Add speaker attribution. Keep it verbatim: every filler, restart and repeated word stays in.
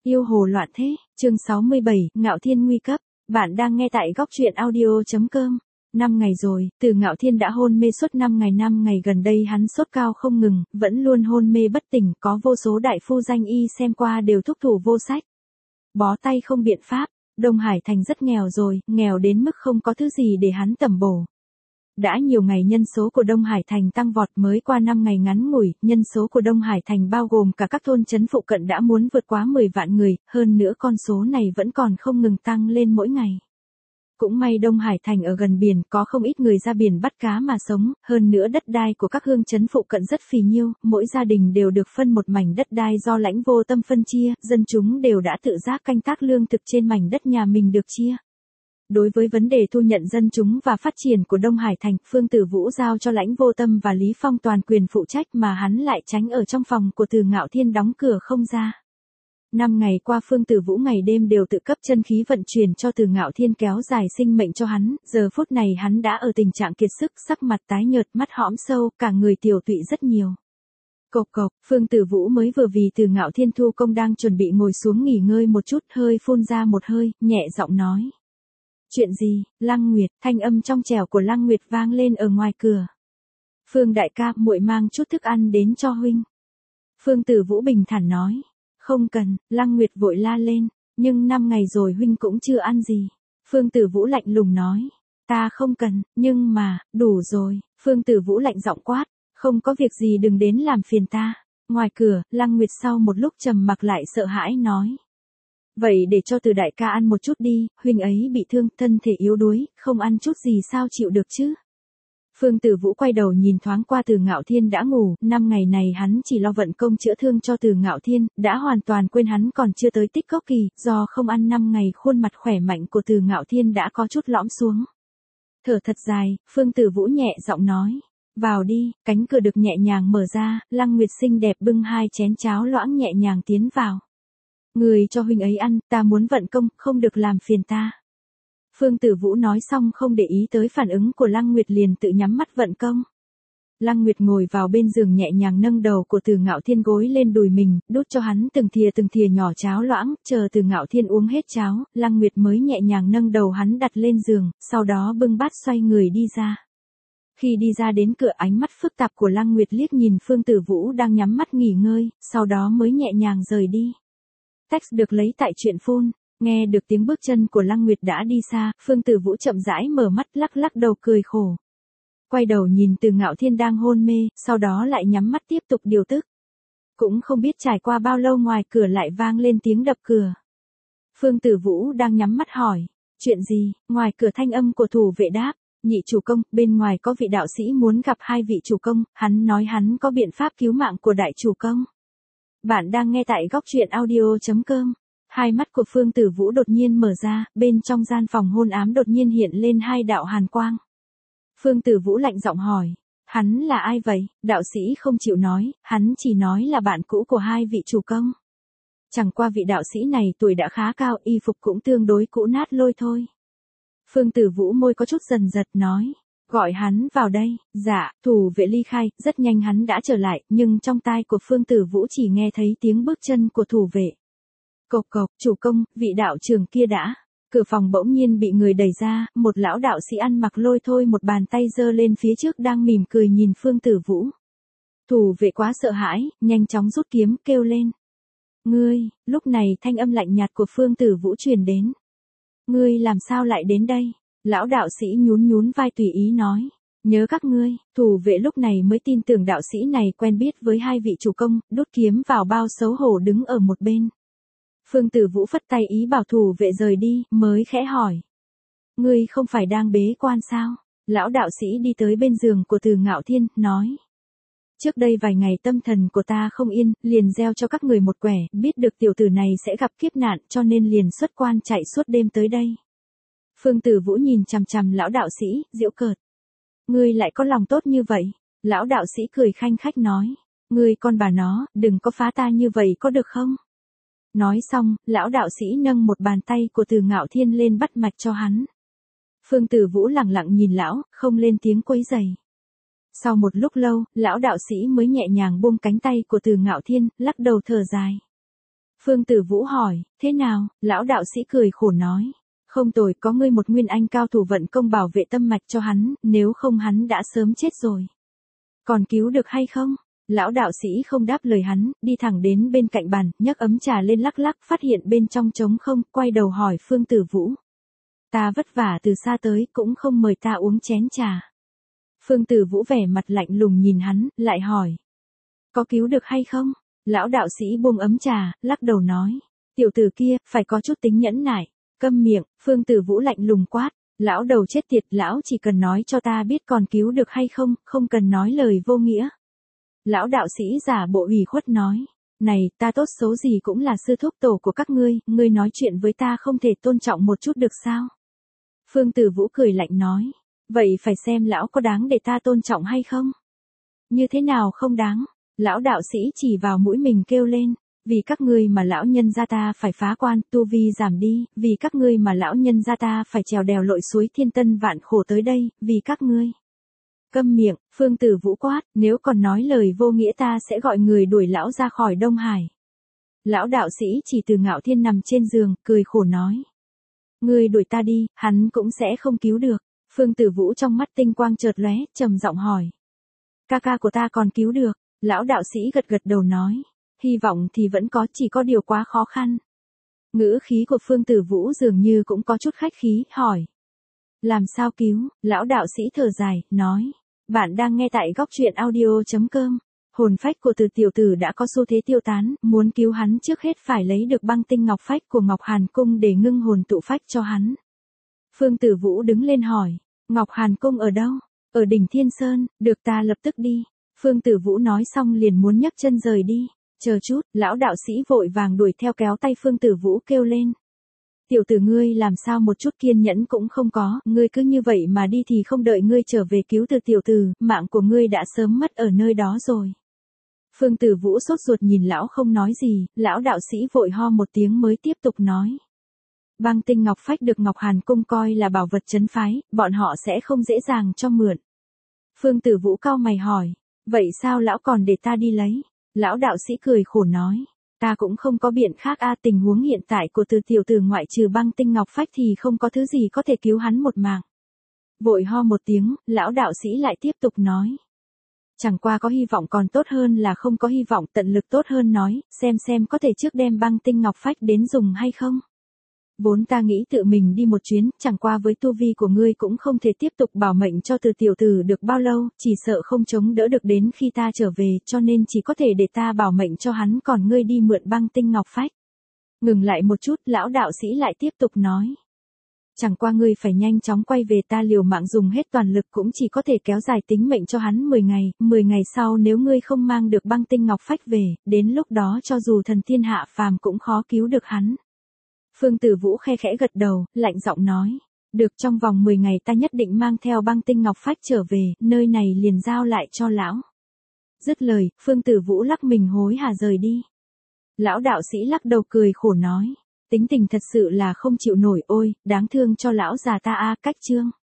Speaker 1: Yêu hồ loạn thế, chương sáu mươi bảy, Ngạo Thiên nguy cấp. Bạn đang nghe tại góc truyện audio chấm com. Năm ngày rồi, từ Ngạo Thiên đã hôn mê suốt năm ngày năm ngày gần đây hắn sốt cao không ngừng, vẫn luôn hôn mê bất tỉnh, có vô số đại phu danh y xem qua đều thúc thủ vô sách. Bó tay không biện pháp, Đông Hải Thành rất nghèo rồi, nghèo đến mức không có thứ gì để hắn tẩm bổ. Đã nhiều ngày nhân số của Đông Hải Thành tăng vọt, mới qua năm ngày ngắn ngủi, nhân số của Đông Hải Thành bao gồm cả các thôn trấn phụ cận đã muốn vượt quá mười vạn người, hơn nữa con số này vẫn còn không ngừng tăng lên mỗi ngày. Cũng may Đông Hải Thành ở gần biển, có không ít người ra biển bắt cá mà sống, hơn nữa đất đai của các hương trấn phụ cận rất phì nhiêu, mỗi gia đình đều được phân một mảnh đất đai do Lãnh Vô Tâm phân chia, dân chúng đều đã tự giác canh tác lương thực trên mảnh đất nhà mình được chia. Đối với vấn đề thu nhận dân chúng và phát triển của Đông Hải Thành, Phương Tử Vũ giao cho Lãnh Vô Tâm và Lý Phong toàn quyền phụ trách mà hắn lại tránh ở trong phòng của Từ Ngạo Thiên đóng cửa không ra. Năm ngày qua Phương Tử Vũ ngày đêm đều tự cấp chân khí vận chuyển cho Từ Ngạo Thiên kéo dài sinh mệnh cho hắn, giờ phút này hắn đã ở tình trạng kiệt sức, sắc mặt tái nhợt, mắt hõm sâu, cả người tiểu tụy rất nhiều. Cộc cộc, Phương Tử Vũ mới vừa vì Từ Ngạo Thiên thu công đang chuẩn bị ngồi xuống nghỉ ngơi một chút, hơi phun ra một hơi, nhẹ giọng nói. Chuyện gì? Lăng Nguyệt, thanh âm trong trẻo của Lăng Nguyệt vang lên ở ngoài cửa. Phương đại ca, muội mang chút thức ăn đến cho huynh. Phương Tử Vũ bình thản nói. Không cần, Lăng Nguyệt vội la lên, nhưng năm ngày rồi huynh cũng chưa ăn gì. Phương Tử Vũ lạnh lùng nói. Ta không cần, nhưng mà, đủ rồi. Phương Tử Vũ lạnh giọng quát. Không có việc gì đừng đến làm phiền ta. Ngoài cửa, Lăng Nguyệt sau một lúc trầm mặc lại sợ hãi nói. Vậy để cho Từ đại ca ăn một chút đi, huynh ấy bị thương, thân thể yếu đuối, không ăn chút gì sao chịu được chứ. Phương Tử Vũ quay đầu nhìn thoáng qua Từ Ngạo Thiên đã ngủ, năm ngày này hắn chỉ lo vận công chữa thương cho Từ Ngạo Thiên, đã hoàn toàn quên hắn còn chưa tới tích cốc kỳ, do không ăn năm ngày khuôn mặt khỏe mạnh của Từ Ngạo Thiên đã có chút lõm xuống. Thở thật dài, Phương Tử Vũ nhẹ giọng nói. Vào đi, cánh cửa được nhẹ nhàng mở ra, Lăng Nguyệt xinh đẹp bưng hai chén cháo loãng nhẹ nhàng tiến vào. Người cho huynh ấy ăn, ta muốn vận công, không được làm phiền ta. Phương Tử Vũ nói xong không để ý tới phản ứng của Lăng Nguyệt liền tự nhắm mắt vận công. Lăng Nguyệt ngồi vào bên giường nhẹ nhàng nâng đầu của Từ Ngạo Thiên gối lên đùi mình, đút cho hắn từng thìa từng thìa nhỏ cháo loãng, chờ Từ Ngạo Thiên uống hết cháo, Lăng Nguyệt mới nhẹ nhàng nâng đầu hắn đặt lên giường, sau đó bưng bát xoay người đi ra. Khi đi ra đến cửa ánh mắt phức tạp của Lăng Nguyệt liếc nhìn Phương Tử Vũ đang nhắm mắt nghỉ ngơi, sau đó mới nhẹ nhàng rời đi. Text được lấy tại truyện phun, nghe được tiếng bước chân của Lăng Nguyệt đã đi xa, Phương Tử Vũ chậm rãi mở mắt lắc lắc đầu cười khổ. Quay đầu nhìn Từ Ngạo Thiên đang hôn mê, sau đó lại nhắm mắt tiếp tục điều tức. Cũng không biết trải qua bao lâu ngoài cửa lại vang lên tiếng đập cửa. Phương Tử Vũ đang nhắm mắt hỏi, chuyện gì, ngoài cửa thanh âm của thủ vệ đáp, nhị chủ công, bên ngoài có vị đạo sĩ muốn gặp hai vị chủ công, hắn nói hắn có biện pháp cứu mạng của đại chủ công. Bạn đang nghe tại góc truyện audio chấm com. Hai mắt của Phương Tử Vũ đột nhiên mở ra, bên trong gian phòng hôn ám đột nhiên hiện lên hai đạo hàn quang. Phương Tử Vũ lạnh giọng hỏi, hắn là ai vậy? Đạo sĩ không chịu nói, hắn chỉ nói là bạn cũ của hai vị chủ công. Chẳng qua vị đạo sĩ này tuổi đã khá cao, y phục cũng tương đối cũ nát lôi thôi. Phương Tử Vũ môi có chút dần giật nói. Gọi hắn vào đây, dạ, thủ vệ ly khai, rất nhanh hắn đã trở lại, nhưng trong tai của Phương Tử Vũ chỉ nghe thấy tiếng bước chân của thủ vệ. Cộc cộc, chủ công, vị đạo trưởng kia đã. Cửa phòng bỗng nhiên bị người đẩy ra, một lão đạo sĩ ăn mặc lôi thôi một bàn tay giơ lên phía trước đang mỉm cười nhìn Phương Tử Vũ. Thủ vệ quá sợ hãi, nhanh chóng rút kiếm, kêu lên. Ngươi, lúc này thanh âm lạnh nhạt của Phương Tử Vũ truyền đến. Ngươi làm sao lại đến đây? Lão đạo sĩ nhún nhún vai tùy ý nói. Nhớ các ngươi, thủ vệ lúc này mới tin tưởng đạo sĩ này quen biết với hai vị chủ công, đút kiếm vào bao xấu hổ đứng ở một bên. Phương Tử Vũ phất tay ý bảo thủ vệ rời đi, mới khẽ hỏi. Ngươi không phải đang bế quan sao? Lão đạo sĩ đi tới bên giường của Từ Ngạo Thiên, nói. Trước đây vài ngày tâm thần của ta không yên, liền gieo cho các người một quẻ, biết được tiểu tử này sẽ gặp kiếp nạn cho nên liền xuất quan chạy suốt đêm tới đây. Phương Tử Vũ nhìn chằm chằm lão đạo sĩ, giễu cợt. Ngươi lại có lòng tốt như vậy. Lão đạo sĩ cười khanh khách nói. Ngươi con bà nó, đừng có phá ta như vậy có được không? Nói xong, lão đạo sĩ nâng một bàn tay của Từ Ngạo Thiên lên bắt mạch cho hắn. Phương Tử Vũ lặng lặng nhìn lão, không lên tiếng quấy rầy. Sau một lúc lâu, lão đạo sĩ mới nhẹ nhàng buông cánh tay của Từ Ngạo Thiên, lắc đầu thở dài. Phương Tử Vũ hỏi, thế nào, lão đạo sĩ cười khổ nói. Không tồi, có ngươi một nguyên anh cao thủ vận công bảo vệ tâm mạch cho hắn, nếu không hắn đã sớm chết rồi. Còn cứu được hay không? Lão đạo sĩ không đáp lời hắn, đi thẳng đến bên cạnh bàn, nhấc ấm trà lên lắc lắc, phát hiện bên trong trống không, quay đầu hỏi Phương Tử Vũ. Ta vất vả từ xa tới, cũng không mời ta uống chén trà. Phương Tử Vũ vẻ mặt lạnh lùng nhìn hắn, lại hỏi. Có cứu được hay không? Lão đạo sĩ buông ấm trà, lắc đầu nói. Tiểu tử kia, phải có chút tính nhẫn nại. Câm miệng, Phương Tử Vũ lạnh lùng quát. Lão đầu chết tiệt, lão chỉ cần nói cho ta biết còn cứu được hay không, không cần nói lời vô nghĩa. Lão đạo sĩ giả bộ ủy khuất nói. Này, ta tốt xấu gì cũng là sư thúc tổ của các ngươi, ngươi nói chuyện với ta không thể tôn trọng một chút được sao? Phương Tử Vũ cười lạnh nói. Vậy phải xem lão có đáng để ta tôn trọng hay không? Như thế nào không đáng? Lão đạo sĩ chỉ vào mũi mình kêu lên. Vì các ngươi mà lão nhân gia ta phải phá quan, tu vi giảm đi, vì các ngươi mà lão nhân gia ta phải trèo đèo lội suối thiên tân vạn khổ tới đây, vì các ngươi. Câm miệng, Phương Tử Vũ quát, nếu còn nói lời vô nghĩa ta sẽ gọi người đuổi lão ra khỏi Đông Hải. Lão đạo sĩ chỉ từ Ngạo Thiên nằm trên giường, cười khổ nói. Ngươi đuổi ta đi, hắn cũng sẽ không cứu được. Phương Tử Vũ trong mắt tinh quang chợt lóe, trầm giọng hỏi. Ca ca của ta còn cứu được, lão đạo sĩ gật gật đầu nói. Hy vọng thì vẫn có, chỉ có điều quá khó khăn. Ngữ khí của Phương Tử Vũ dường như cũng có chút khách khí, hỏi. Làm sao cứu, lão đạo sĩ thở dài, nói. Bạn đang nghe tại góc truyện audio.com. Hồn phách của từ tiểu tử đã có xu thế tiêu tán, muốn cứu hắn trước hết phải lấy được băng tinh ngọc phách của Ngọc Hàn Cung để ngưng hồn tụ phách cho hắn. Phương Tử Vũ đứng lên hỏi. Ngọc Hàn Cung ở đâu? Ở đỉnh Thiên Sơn, được ta lập tức đi. Phương Tử Vũ nói xong liền muốn nhấc chân rời đi. Chờ chút, lão đạo sĩ vội vàng đuổi theo kéo tay Phương Tử Vũ kêu lên. Tiểu tử ngươi làm sao một chút kiên nhẫn cũng không có, ngươi cứ như vậy mà đi thì không đợi ngươi trở về cứu từ tiểu tử, mạng của ngươi đã sớm mất ở nơi đó rồi. Phương Tử Vũ sốt ruột nhìn lão không nói gì, lão đạo sĩ vội ho một tiếng mới tiếp tục nói. Băng tinh ngọc phách được Ngọc Hàn Cung coi là bảo vật trấn phái, bọn họ sẽ không dễ dàng cho mượn. Phương Tử Vũ cau mày hỏi, vậy sao lão còn để ta đi lấy? Lão đạo sĩ cười khổ nói, ta cũng không có biện khác a, tình huống hiện tại của từ tiểu tử ngoại trừ băng tinh ngọc phách thì không có thứ gì có thể cứu hắn một mạng. Vội ho một tiếng, lão đạo sĩ lại tiếp tục nói. Chẳng qua có hy vọng còn tốt hơn là không có hy vọng, tận lực tốt hơn nói, xem xem có thể trước đem băng tinh ngọc phách đến dùng hay không. Vốn ta nghĩ tự mình đi một chuyến, chẳng qua với tu vi của ngươi cũng không thể tiếp tục bảo mệnh cho từ tiểu tử được bao lâu, chỉ sợ không chống đỡ được đến khi ta trở về, cho nên chỉ có thể để ta bảo mệnh cho hắn, còn ngươi đi mượn băng tinh ngọc phách. Ngừng lại một chút, lão đạo sĩ lại tiếp tục nói. Chẳng qua ngươi phải nhanh chóng quay về, ta liều mạng dùng hết toàn lực cũng chỉ có thể kéo dài tính mệnh cho hắn mười ngày, mười ngày sau nếu ngươi không mang được băng tinh ngọc phách về, đến lúc đó cho dù thần thiên hạ phàm cũng khó cứu được hắn. Phương Tử Vũ khe khẽ gật đầu, lạnh giọng nói. Được, trong vòng mười ngày ta nhất định mang theo băng tinh ngọc phách trở về, nơi này liền giao lại cho lão. Dứt lời, Phương Tử Vũ lắc mình hối hả rời đi. Lão đạo sĩ lắc đầu cười khổ nói. Tính tình thật sự là không chịu nổi, ôi, đáng thương cho lão già ta a, cách chương.